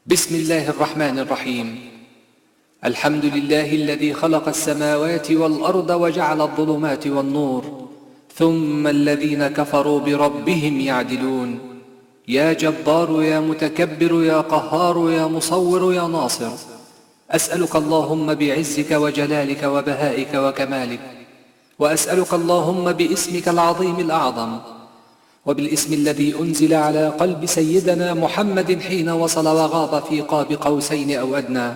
بسم الله الرحمن الرحيم. الحمد لله الذي خلق السماوات والأرض وجعل الظلمات والنور، ثم الذين كفروا بربهم يعدلون. يا جبار يا متكبر يا قهار يا مصور يا ناصر، أسألك اللهم بعزك وجلالك وبهائك وكمالك، وأسألك اللهم باسمك العظيم الأعظم، وبالاسم الذي أنزل على قلب سيدنا محمد حين وصل وغاب في قاب قوسين أو أدنى،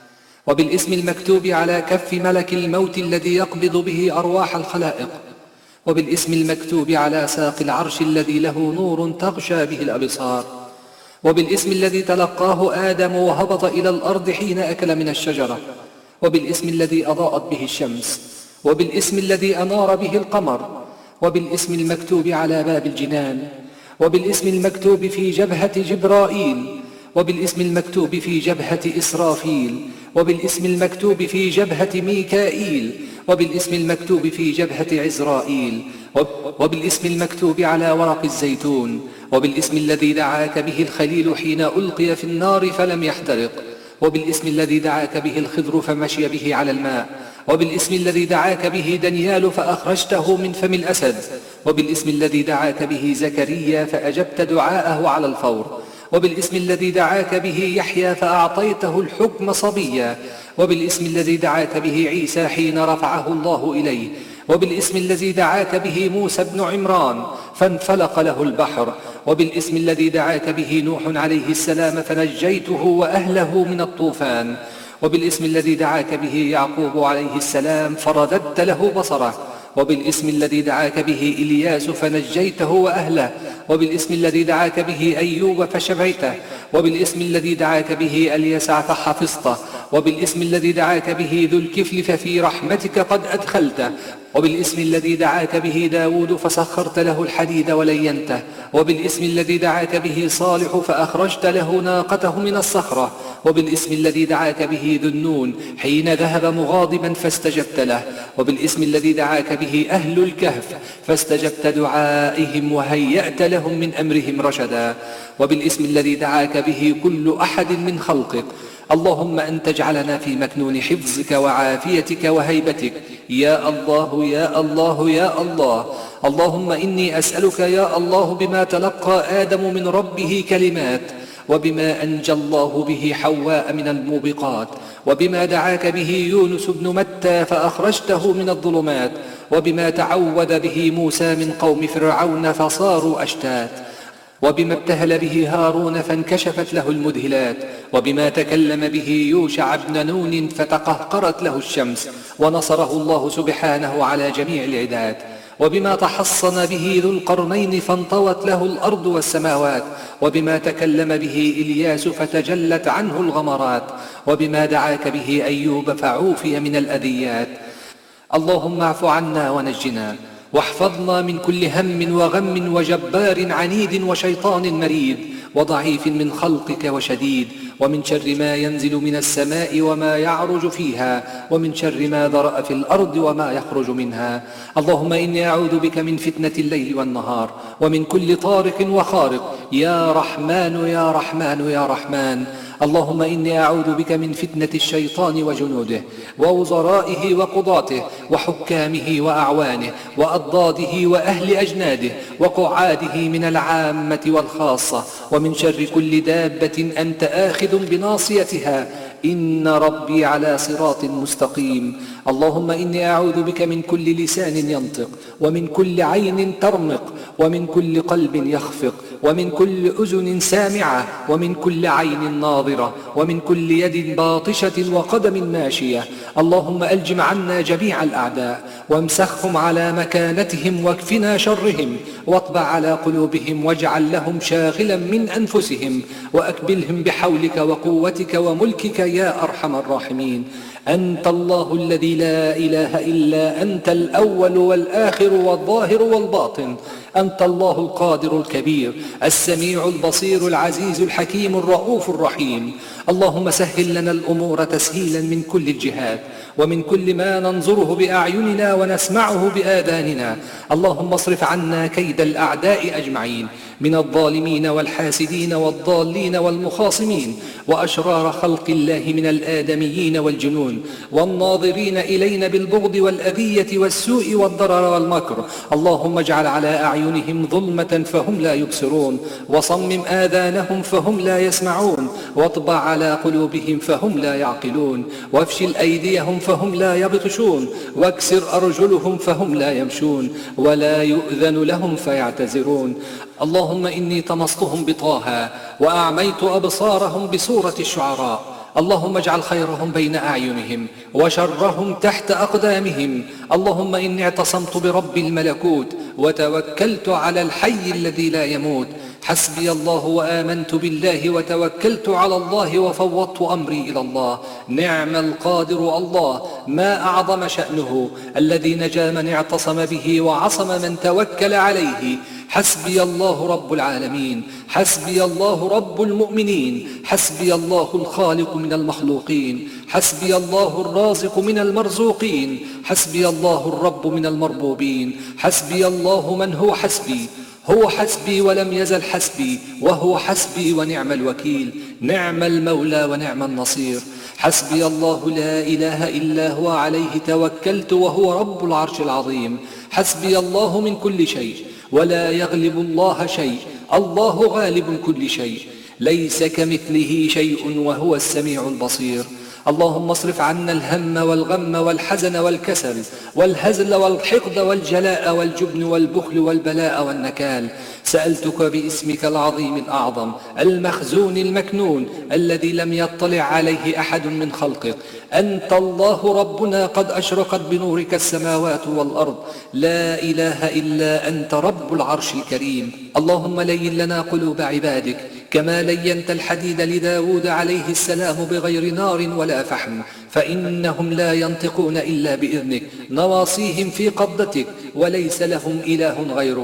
وبالاسم المكتوب على كف ملك الموت الذي يقبض به أرواح الخلائق، وبالاسم المكتوب على ساق العرش الذي له نور تغشى به الأبصار، وبالاسم الذي تلقاه آدم وهبط إلى الأرض حين أكل من الشجرة، وبالاسم الذي أضاءت به الشمس، وبالاسم الذي أنار به القمر، وبالاسم المكتوب على باب الجنان، وبالاسم المكتوب في جبهة جبرائيل، وبالاسم المكتوب في جبهة إسرافيل، وبالاسم المكتوب في جبهة ميكائيل، وبالاسم المكتوب في جبهة عزرائيل، وبالاسم المكتوب على ورق الزيتون، وبالاسم الذي دعاك به الخليل حين ألقي في النار فلم يحترق، وبالاسم الذي دعاك به الخضر فمشي به على الماء، وبالاسم الذي دعاك به دانيال فأخرجته من فم الأسد، وبالاسم الذي دعاك به زكريا فأجبت دعاءه على الفور، وبالاسم الذي دعاك به يحيى فأعطيته الحكم صبيا، وبالاسم الذي دعاك به عيسى حين رفعه الله إليه، وبالاسم الذي دعاك به موسى بن عمران فانفلق له البحر، وبالاسم الذي دعاك به نوح عليه السلام فنجيته وأهله من الطوفان، وبالاسم الذي دعاك به يعقوب عليه السلام فرددت له بصره، وبالاسم الذي دعاك به إلياس فنجيته وأهله، وبالاسم الذي دعاك به أيوب فشفيته، وبالاسم الذي دعاك به اليسع فحفظته، وبالاسم الذي دعاك به ذو الكفل ففي رحمتك قد أدخلته، وبالاسم الذي دعاك به داود فسخرت له الحديد ولينته، وبالاسم الذي دعاك به صالح فأخرجت له ناقته من الصخرة، وبالاسم الذي دعاك به ذو النون حين ذهب مغاضبا فاستجبت له، وبالاسم الذي دعاك به أهل الكهف فاستجبت دعائهم وهيأت لهم من أمرهم رشدا، وبالاسم الذي دعاك به كل أحد من خلقك. اللهم أن تجعلنا في مكنون حفظك وعافيتك وهيبتك، يا الله يا الله يا الله. اللهم إني أسألك يا الله بما تلقى آدم من ربه كلمات، وبما أنجى الله به حواء من الموبقات، وبما دعاك به يونس بن متى فأخرجته من الظلمات، وبما تعوذ به موسى من قوم فرعون فصاروا أشتات، وبما ابتهل به هارون فانكشفت له المدهلات، وبما تكلم به يوشع بن نون فتقهقرت له الشمس ونصره الله سبحانه على جميع العداد، وبما تحصن به ذو القرنين فانطوت له الأرض والسماوات، وبما تكلم به إلياس فتجلت عنه الغمرات، وبما دعاك به أيوب فعوفي من الأذيات. اللهم اعف عنا ونجنا، واحفظنا من كل هم وغم وجبار عنيد وشيطان مريد وضعيف من خلقك وشديد، ومن شر ما ينزل من السماء وما يعرج فيها، ومن شر ما ذرأ في الأرض وما يخرج منها. اللهم إني أعوذ بك من فتنة الليل والنهار، ومن كل طارق وخارق، يا رحمن يا رحمن يا رحمن. اللهم إني أعوذ بك من فتنة الشيطان وجنوده ووزرائه وقضاته وحكامه وأعوانه وأضداده وأهل أجناده وقعاده من العامة والخاصة، ومن شر كل دابة أنت آخذ بناصيتها، إن ربي على صراط مستقيم. اللهم إني أعوذ بك من كل لسان ينطق، ومن كل عين ترمق، ومن كل قلب يخفق، ومن كل أذن سامعة، ومن كل عين ناظرة، ومن كل يد باطشة وقدم ماشية. اللهم ألجم عنا جميع الأعداء وامسخهم على مكانتهم واكفنا شرهم، واطبع على قلوبهم واجعل لهم شاغلا من أنفسهم، وأكبلهم بحولك وقوتك وملكك يا أرحم الراحمين. أنت الله الذي لا إله إلا أنت، الأول والآخر والظاهر والباطن، أنت الله القادر الكبير السميع البصير العزيز الحكيم الرؤوف الرحيم. اللهم سهل لنا الأمور تسهيلا من كل الجهات ومن كل ما ننظره بأعيننا ونسمعه بآذاننا. اللهم اصرف عنا كيد الأعداء أجمعين من الظالمين والحاسدين والضالين والمخاصمين وأشرار خلق الله من الآدميين والجنون والناظرين إلينا بالبغض والأذية والسوء والضرر والمكر. اللهم اجعل على أعينهم ظلمة فهم لا يبصرون وصمم آذانهم فهم لا يسمعون واطبع على قلوبهم فهم لا يعقلون وافشل أيديهم فهم لا يبطشون واكسر أرجلهم فهم لا يمشون ولا يؤذن لهم فيعتذرون. اللهم إني طمستهم بطه وأعميت أبصارهم بسورة الشعراء. اللهم اجعل خيرهم بين أعينهم وشرهم تحت أقدامهم. اللهم إني اعتصمت برب الملكوت وتوكلت على الحي الذي لا يموت. حسبي الله وآمنت بالله وتوكلت على الله وفوضت أمري إلى الله. نعم القادر الله، ما أعظم شأنه الذي نجا من اعتصم به وعصم من توكل عليه. حسبي الله رب العالمين، حسبي الله رب المؤمنين، حسبي الله الخالق من المخلوقين، حسبي الله الرازق من المرزوقين، حسبي الله الرب من المربوبين، حسبي الله من هو حسبي، هو حسبي ولم يزل حسبي وهو حسبي ونعم الوكيل، نعم المولى ونعم النصير. حسبي الله لا إله إلا هو عليه توكلت وهو رب العرش العظيم. حسبي الله من كل شيء ولا يغلب الله شيء، الله غالب كل شيء، ليس كمثله شيء وهو السميع البصير. اللهم اصرف عنا الهم والغم والحزن والكسل والهزل والحقد والجلاء والجبن والبخل والبلاء والنكال. سألتك باسمك العظيم الأعظم المخزون المكنون الذي لم يطلع عليه أحد من خلقك. أنت الله ربنا قد أشرقت بنورك السماوات والأرض، لا إله إلا أنت رب العرش الكريم. اللهم لين لنا قلوب عبادك كما لينت الحديد لداود عليه السلام بغير نار ولا فحم، فإنهم لا ينطقون إلا بإذنك، نواصيهم في قبضتك وليس لهم إله غيرك.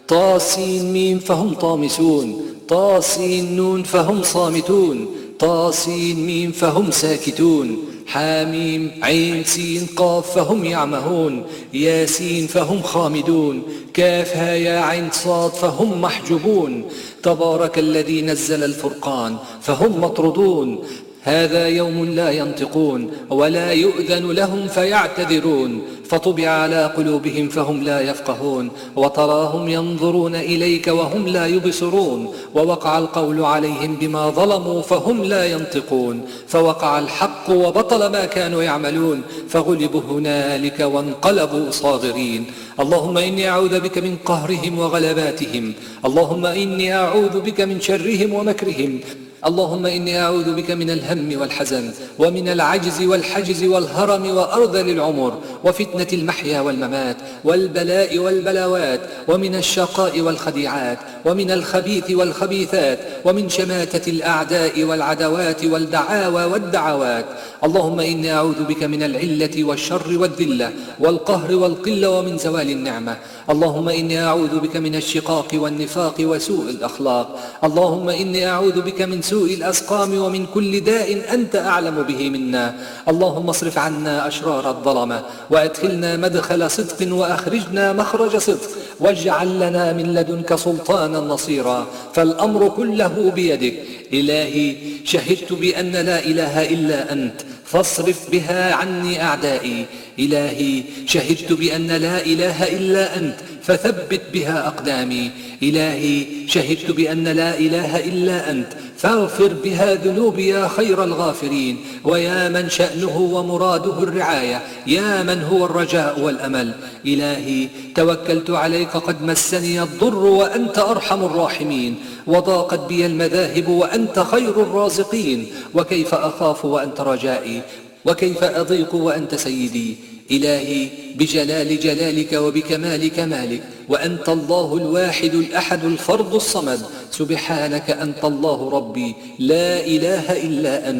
طاسين ميم فهم طامسون، طاسين نون فهم صامتون، طاسين ميم فهم ساكتون، حاميم عين سين قاف فهم يعمهون، ياسين فهم خامدون، كاف ها يا عين صاد فهم محجوبون. تبارك الذي نزل الفرقان فهم مطرودون. هذا يوم لا ينطقون ولا يؤذن لهم فيعتذرون، فطبع على قلوبهم فهم لا يفقهون، وتراهم ينظرون إليك وهم لا يبصرون، ووقع القول عليهم بما ظلموا فهم لا ينطقون، فوقع الحق وبطل ما كانوا يعملون، فغلبوا هنالك وانقلبوا صاغرين. اللهم إني أعوذ بك من قهرهم وغلباتهم، اللهم إني أعوذ بك من شرهم ومكرهم، اللهم إني أعوذ بك من الهم والحزن ومن العجز والحجز والهرم وأرذل العمر وفتنة المحيا والممات والبلاء والبلاوات ومن الشقاء والخديعات ومن الخبيث والخبيثات ومن شماتة الأعداء والعدوات والدعاوى والدعوات. اللهم إني أعوذ بك من العلة والشر والذلة والقهر والقلة ومن زوال النعمة. اللهم إني أعوذ بك من الشقاق والنفاق وسوء الأخلاق. اللهم إني أعوذ بك من سوء الأسقام ومن كل داء أنت أعلم به منا. اللهم اصرف عنا أشرار الظلمة وأدخلنا مدخل صدق وأخرجنا مخرج صدق، واجعل لنا من لدنك سلطانا نصيرا، فالأمر كله بيدك. إلهي شهدت بأن لا إله إلا أنت فاصرف بها عني أعدائي. إلهي شهدت بأن لا إله إلا أنت فثبت بها أقدامي. إلهي شهدت بأن لا إله إلا أنت فاغفر بها ذنوبي يا خير الغافرين، ويا من شأنه ومراده الرعاية، يا من هو الرجاء والأمل. إلهي توكلت عليك قد مسني الضر وأنت أرحم الراحمين، وضاقت بي المذاهب وأنت خير الرازقين، وكيف أخاف وأنت رجائي، وكيف أضيق وأنت سيدي. إلهي بجلال جلالك وبكمال كمالك، وأنت الله الواحد الأحد الفرد الصمد، سبحانك أنت الله ربي لا إله إلا أنت.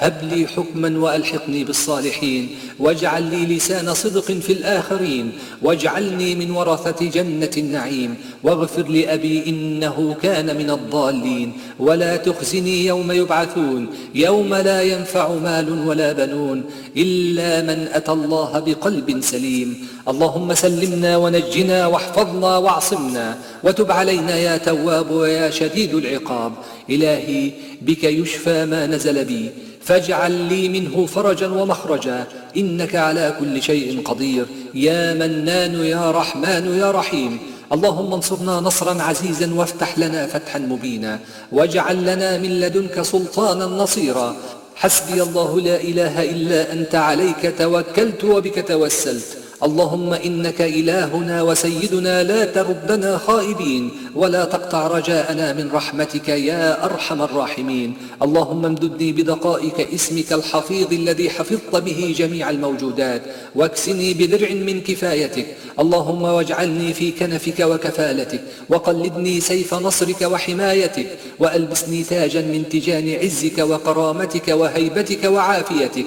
هب لي حكما وألحقني بالصالحين، واجعل لي لسان صدق في الآخرين، واجعلني من ورثة جنة النعيم، واغفر لأبي إنه كان من الضالين، ولا تخزني يوم يبعثون يوم لا ينفع مال ولا بنون إلا من أتى الله بقلب سليم. اللهم سلمنا ونجنا واحفظنا واعصمنا، وتب علينا يا تواب ويا شديد العقاب. إلهي بك يشفى ما نزل بي، فاجعل لي منه فرجا ومخرجا، إنك على كل شيء قدير، يا منان يا رحمن يا رحيم. اللهم انصرنا نصرا عزيزا، وافتح لنا فتحا مبينا، واجعل لنا من لدنك سلطانا نصيرا. حسبي الله لا إله إلا أنت، عليك توكلت وبك توسلت. اللهم إنك إلهنا وسيدنا، لا تردنا خائبين، ولا تقطع رجاءنا من رحمتك يا أرحم الراحمين. اللهم امددني بدقائق اسمك الحفيظ الذي حفظت به جميع الموجودات، واكسني بدرع من كفايتك. اللهم واجعلني في كنفك وكفالتك، وقلدني سيف نصرك وحمايتك، وألبسني تاجا من تيجان عزك وكرامتك وهيبتك وعافيتك.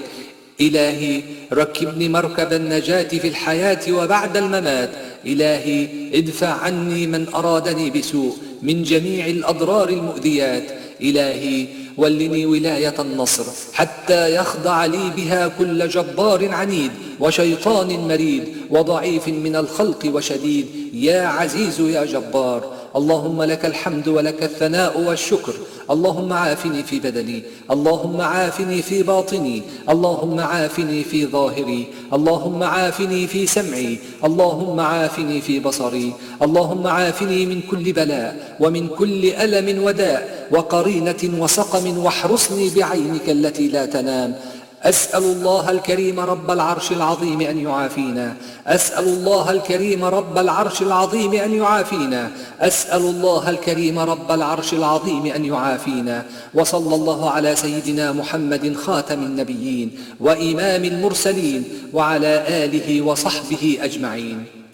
إلهي ركبني مركب النجاة في الحياة وبعد الممات. إلهي ادفع عني من أرادني بسوء من جميع الأضرار المؤذيات. إلهي ولني ولاية النصر، حتى يخضع لي بها كل جبار عنيد وشيطان مريد وضعيف من الخلق وشديد، يا عزيز يا جبار. اللهم لك الحمد ولك الثناء والشكر. اللهم عافني في بدني، اللهم عافني في باطني، اللهم عافني في ظاهري، اللهم عافني في سمعي، اللهم عافني في بصري، اللهم عافني من كل بلاء ومن كل ألم وداء وقرينة وسقم، واحرسني بعينك التي لا تنام. أسأل الله الكريم رب العرش العظيم أن يعافينا، أسأل الله الكريم رب العرش العظيم أن يعافينا، أسأل الله الكريم رب العرش العظيم أن يعافينا. وصلى الله على سيدنا محمد خاتم النبيين وإمام المرسلين، وعلى آله وصحبه أجمعين.